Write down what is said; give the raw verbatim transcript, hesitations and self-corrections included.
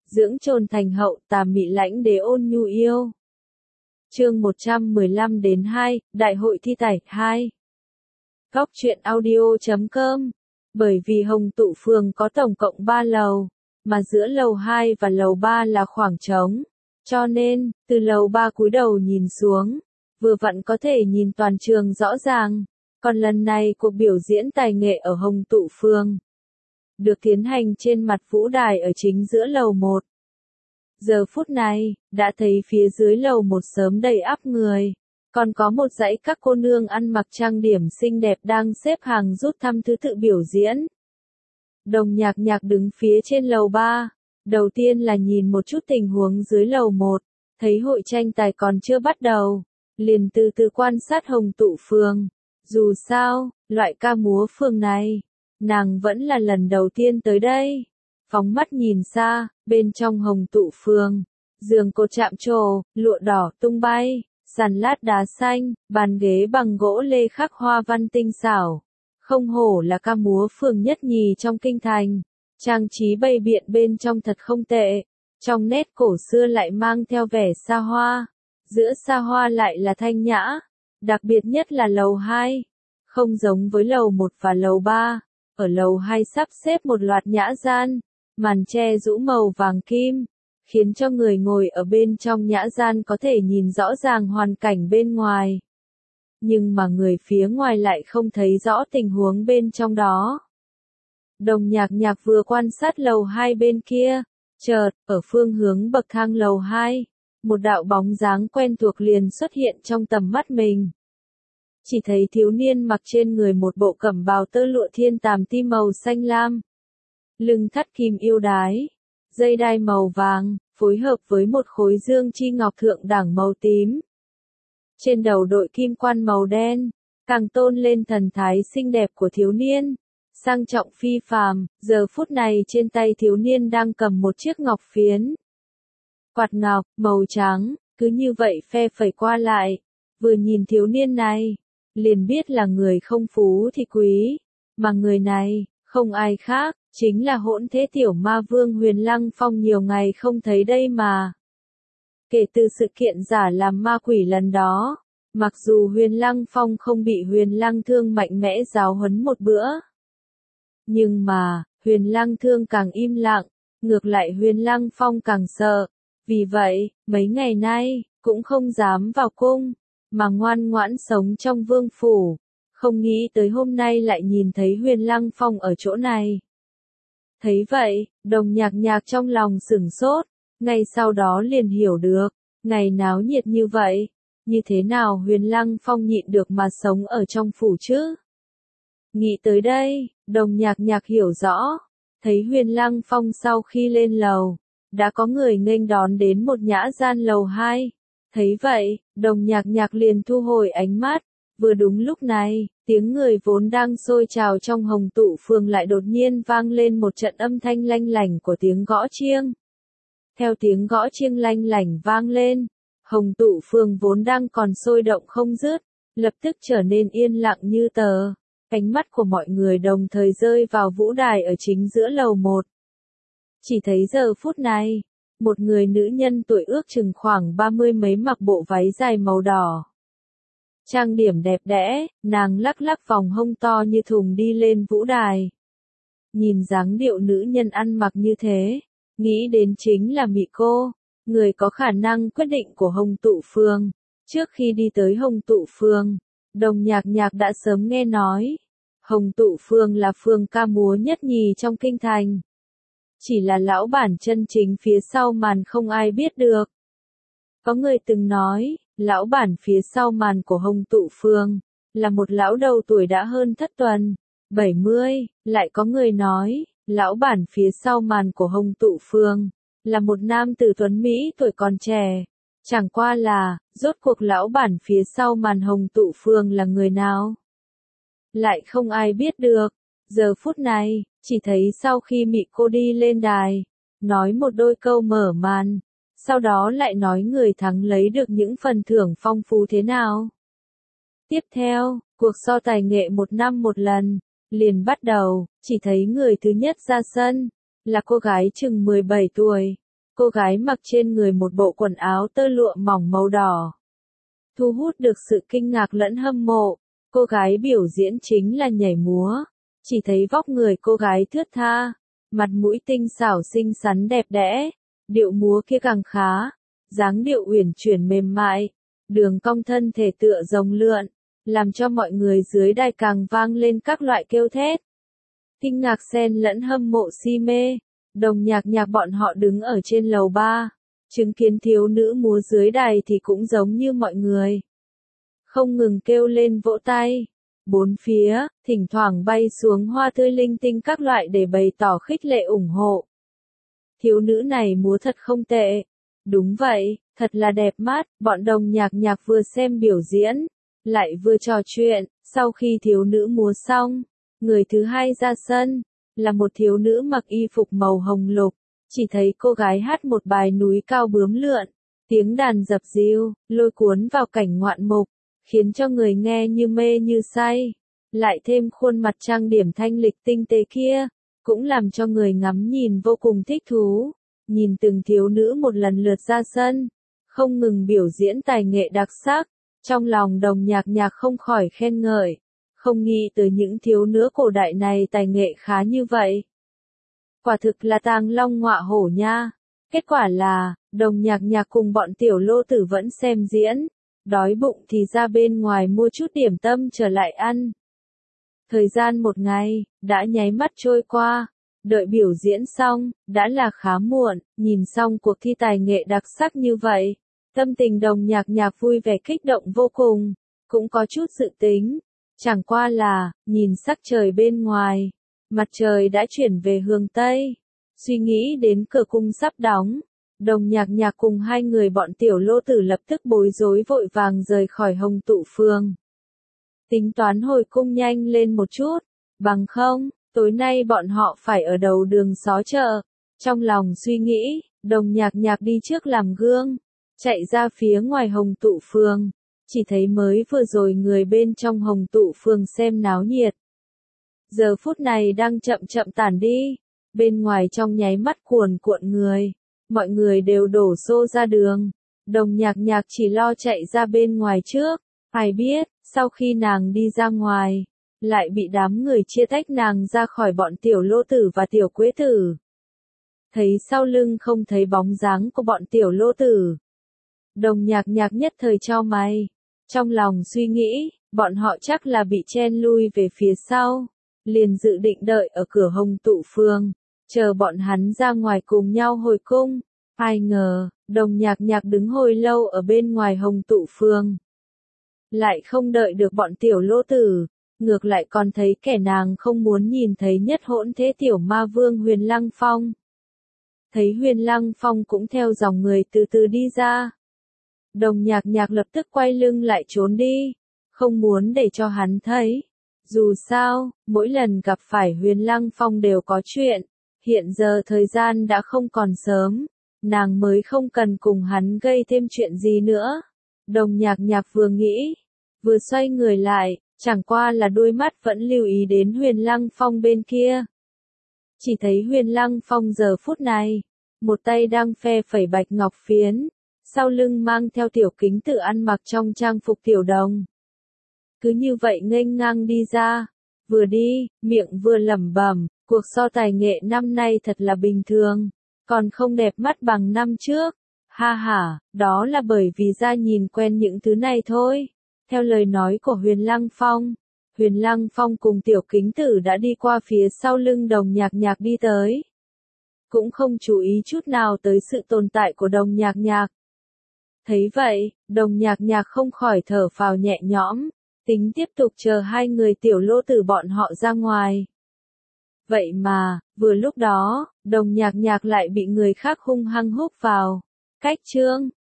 dưỡng trồn thành hậu, tà mị lãnh đế ôn nhu yêu. Chương một trăm mười lăm đến hai, Đại hội thi tải hai. Góc truyện audio chấm com. Bởi vì Hồng Tụ Phường có tổng cộng ba lầu, mà giữa lầu hai và lầu ba là khoảng trống, cho nên, từ lầu ba cúi đầu nhìn xuống, vừa vặn có thể nhìn toàn trường rõ ràng. Còn lần này cuộc biểu diễn tài nghệ ở Hồng Tụ Phường được tiến hành trên mặt vũ đài ở chính giữa lầu một. Giờ phút này, đã thấy phía dưới lầu một sớm đầy ắp người, còn có một dãy các cô nương ăn mặc trang điểm xinh đẹp đang xếp hàng rút thăm thứ tự biểu diễn. Đồng Nhạc Nhạc đứng phía trên lầu ba, đầu tiên là nhìn một chút tình huống dưới lầu một, thấy hội tranh tài còn chưa bắt đầu, liền từ từ quan sát Hồng Tụ Phường. Dù sao, loại ca múa phường này, nàng vẫn là lần đầu tiên tới đây. Phóng mắt nhìn xa, bên trong Hồng Tụ Phường, giường cột chạm trổ, lụa đỏ tung bay, sàn lát đá xanh, bàn ghế bằng gỗ lê khắc hoa văn tinh xảo. Không hổ là ca múa phường nhất nhì trong kinh thành. Trang trí bày biện bên trong thật không tệ, trong nét cổ xưa lại mang theo vẻ xa hoa, giữa xa hoa lại là thanh nhã. Đặc biệt nhất là lầu hai, không giống với lầu một và lầu ba, ở lầu hai sắp xếp một loạt nhã gian, màn che rũ màu vàng kim, khiến cho người ngồi ở bên trong nhã gian có thể nhìn rõ ràng hoàn cảnh bên ngoài. Nhưng mà người phía ngoài lại không thấy rõ tình huống bên trong đó. Đồng Nhạc Nhạc vừa quan sát lầu hai bên kia, chợt, ở phương hướng bậc thang lầu hai, một đạo bóng dáng quen thuộc liền xuất hiện trong tầm mắt mình. Chỉ thấy thiếu niên mặc trên người một bộ cẩm bào tơ lụa thiên tàm ti màu xanh lam, lưng thắt kim yêu đái, dây đai màu vàng, phối hợp với một khối dương chi ngọc thượng đẳng màu tím. Trên đầu đội kim quan màu đen, càng tôn lên thần thái xinh đẹp của thiếu niên, sang trọng phi phàm. Giờ phút này trên tay thiếu niên đang cầm một chiếc ngọc phiến. Quạt ngọc, màu trắng, cứ như vậy phe phẩy qua lại. Vừa nhìn thiếu niên này, liền biết là người không phú thì quý, mà người này, không ai khác, chính là hỗn thế tiểu ma vương Huyền Lăng Phong nhiều ngày không thấy đây mà. Kể từ sự kiện giả làm ma quỷ lần đó, mặc dù Huyền Lăng Phong không bị Huyền Lăng Thương mạnh mẽ giáo huấn một bữa, nhưng mà, Huyền Lăng Thương càng im lặng, ngược lại Huyền Lăng Phong càng sợ. Vì vậy, mấy ngày nay, cũng không dám vào cung, mà ngoan ngoãn sống trong vương phủ. Không nghĩ tới hôm nay lại nhìn thấy Huyền Lăng Phong ở chỗ này. Thấy vậy, Đồng Nhạc Nhạc trong lòng sửng sốt, ngay sau đó liền hiểu được, ngày náo nhiệt như vậy, như thế nào Huyền Lăng Phong nhịn được mà sống ở trong phủ chứ? Nghĩ tới đây, Đồng Nhạc Nhạc hiểu rõ, thấy Huyền Lăng Phong sau khi lên lầu, đã có người nghênh đón đến một nhã gian lầu hai. Thấy vậy, Đồng Nhạc Nhạc liền thu hồi ánh mắt. Vừa đúng lúc này, tiếng người vốn đang sôi trào trong Hồng Tụ Phường lại đột nhiên vang lên một trận âm thanh lanh lảnh của tiếng gõ chiêng. Theo tiếng gõ chiêng lanh lảnh vang lên, Hồng Tụ Phường vốn đang còn sôi động không dứt, lập tức trở nên yên lặng như tờ. Ánh mắt của mọi người đồng thời rơi vào vũ đài ở chính giữa lầu một. Chỉ thấy giờ phút này, một người nữ nhân tuổi ước chừng khoảng ba mươi mấy mặc bộ váy dài màu đỏ. Trang điểm đẹp đẽ, nàng lắc lắc vòng hông to như thùng đi lên vũ đài. Nhìn dáng điệu nữ nhân ăn mặc như thế, nghĩ đến chính là Mị Cô, người có khả năng quyết định của Hồng Tụ Phường. Trước khi đi tới Hồng Tụ Phường, Đồng Nhạc Nhạc đã sớm nghe nói, Hồng Tụ Phường là phường ca múa nhất nhì trong kinh thành. Chỉ là lão bản chân chính phía sau màn không ai biết được. Có người từng nói, lão bản phía sau màn của Hồng Tụ Phường, là một lão đầu tuổi đã hơn thất tuần, bảy mươi, lại có người nói, lão bản phía sau màn của Hồng Tụ Phường, là một nam tử tuấn Mỹ tuổi còn trẻ. Chẳng qua là, rốt cuộc lão bản phía sau màn Hồng Tụ Phường là người nào? Lại không ai biết được. Giờ phút này, chỉ thấy sau khi Mị Cô đi lên đài, nói một đôi câu mở màn, sau đó lại nói người thắng lấy được những phần thưởng phong phú thế nào. Tiếp theo, cuộc so tài nghệ một năm một lần, liền bắt đầu, chỉ thấy người thứ nhất ra sân, là cô gái chừng mười bảy tuổi, cô gái mặc trên người một bộ quần áo tơ lụa mỏng màu đỏ. Thu hút được sự kinh ngạc lẫn hâm mộ, cô gái biểu diễn chính là nhảy múa. Chỉ thấy vóc người cô gái thướt tha, mặt mũi tinh xảo xinh xắn đẹp đẽ, điệu múa kia càng khá, dáng điệu uyển chuyển mềm mại, đường cong thân thể tựa rồng lượn, làm cho mọi người dưới đài càng vang lên các loại kêu thét. Kinh ngạc xen lẫn hâm mộ si mê, đồng nhạc nhạc bọn họ đứng ở trên lầu ba, chứng kiến thiếu nữ múa dưới đài thì cũng giống như mọi người. Không ngừng kêu lên vỗ tay. Bốn phía, thỉnh thoảng bay xuống hoa tươi linh tinh các loại để bày tỏ khích lệ ủng hộ. Thiếu nữ này múa thật không tệ. Đúng vậy, thật là đẹp mắt, bọn đồng nhạc nhạc vừa xem biểu diễn, lại vừa trò chuyện. Sau khi thiếu nữ múa xong, người thứ hai ra sân, là một thiếu nữ mặc y phục màu hồng lục. Chỉ thấy cô gái hát một bài núi cao bướm lượn, tiếng đàn dập dìu, lôi cuốn vào cảnh ngoạn mục, khiến cho người nghe như mê như say. Lại thêm khuôn mặt trang điểm thanh lịch tinh tế kia, cũng làm cho người ngắm nhìn vô cùng thích thú. Nhìn từng thiếu nữ một lần lượt ra sân, không ngừng biểu diễn tài nghệ đặc sắc, trong lòng đồng nhạc nhạc không khỏi khen ngợi, không nghĩ tới những thiếu nữ cổ đại này tài nghệ khá như vậy. Quả thực là tàng long ngọa hổ nha. Kết quả là, đồng nhạc nhạc cùng bọn tiểu lô tử vẫn xem diễn, đói bụng thì ra bên ngoài mua chút điểm tâm trở lại ăn. Thời gian một ngày, đã nháy mắt trôi qua, đợi biểu diễn xong, đã là khá muộn, nhìn xong cuộc thi tài nghệ đặc sắc như vậy. Tâm tình đồng nhạc nhạc vui vẻ kích động vô cùng, cũng có chút dự tính. Chẳng qua là, nhìn sắc trời bên ngoài, mặt trời đã chuyển về hướng Tây. Suy nghĩ đến cửa cung sắp đóng, đồng nhạc nhạc cùng hai người bọn tiểu lô tử lập tức bối rối vội vàng rời khỏi Hồng Tụ Phường. Tính toán hồi cung nhanh lên một chút, bằng không, tối nay bọn họ phải ở đầu đường xó chợ. Trong lòng suy nghĩ, đồng nhạc nhạc đi trước làm gương, chạy ra phía ngoài Hồng Tụ Phường, chỉ thấy mới vừa rồi người bên trong Hồng Tụ Phường xem náo nhiệt. Giờ phút này đang chậm chậm tản đi, bên ngoài trong nháy mắt cuồn cuộn người, mọi người đều đổ xô ra đường, đồng nhạc nhạc chỉ lo chạy ra bên ngoài trước, ai biết, sau khi nàng đi ra ngoài, lại bị đám người chia tách nàng ra khỏi bọn tiểu lô tử và tiểu quế tử. Thấy sau lưng không thấy bóng dáng của bọn tiểu lô tử, đồng nhạc nhạc nhất thời chau mày, trong lòng suy nghĩ, bọn họ chắc là bị chen lui về phía sau, liền dự định đợi ở cửa Hồng Tụ Phường, chờ bọn hắn ra ngoài cùng nhau hồi cung. Ai ngờ, đồng nhạc nhạc đứng hồi lâu ở bên ngoài Hồng Tụ Phường, lại không đợi được bọn tiểu lô tử, ngược lại còn thấy kẻ nàng không muốn nhìn thấy nhất hỗn thế tiểu ma vương Huyền Lăng Phong. Thấy Huyền Lăng Phong cũng theo dòng người từ từ đi ra. Đồng nhạc nhạc lập tức quay lưng lại trốn đi, không muốn để cho hắn thấy. Dù sao, mỗi lần gặp phải Huyền Lăng Phong đều có chuyện, hiện giờ thời gian đã không còn sớm, nàng mới không cần cùng hắn gây thêm chuyện gì nữa. Đồng nhạc nhạc vừa nghĩ, vừa xoay người lại, chẳng qua là đôi mắt vẫn lưu ý đến Huyền Lăng Phong bên kia. Chỉ thấy Huyền Lăng Phong giờ phút này, một tay đang phe phẩy bạch ngọc phiến, sau lưng mang theo tiểu kính tự ăn mặc trong trang phục tiểu đồng. Cứ như vậy nghênh ngang đi ra, vừa đi, miệng vừa lẩm bẩm, cuộc so tài nghệ năm nay thật là bình thường, còn không đẹp mắt bằng năm trước. Ha ha, đó là bởi vì ra nhìn quen những thứ này thôi. Theo lời nói của Huyền Lăng Phong, Huyền Lăng Phong cùng tiểu kính tử đã đi qua phía sau lưng đồng nhạc nhạc đi tới. Cũng không chú ý chút nào tới sự tồn tại của đồng nhạc nhạc. Thấy vậy, đồng nhạc nhạc không khỏi thở phào nhẹ nhõm, tính tiếp tục chờ hai người tiểu lô tử bọn họ ra ngoài. Vậy mà, vừa lúc đó, đồng nhạc nhạc lại bị người khác hung hăng húc vào. Cách chương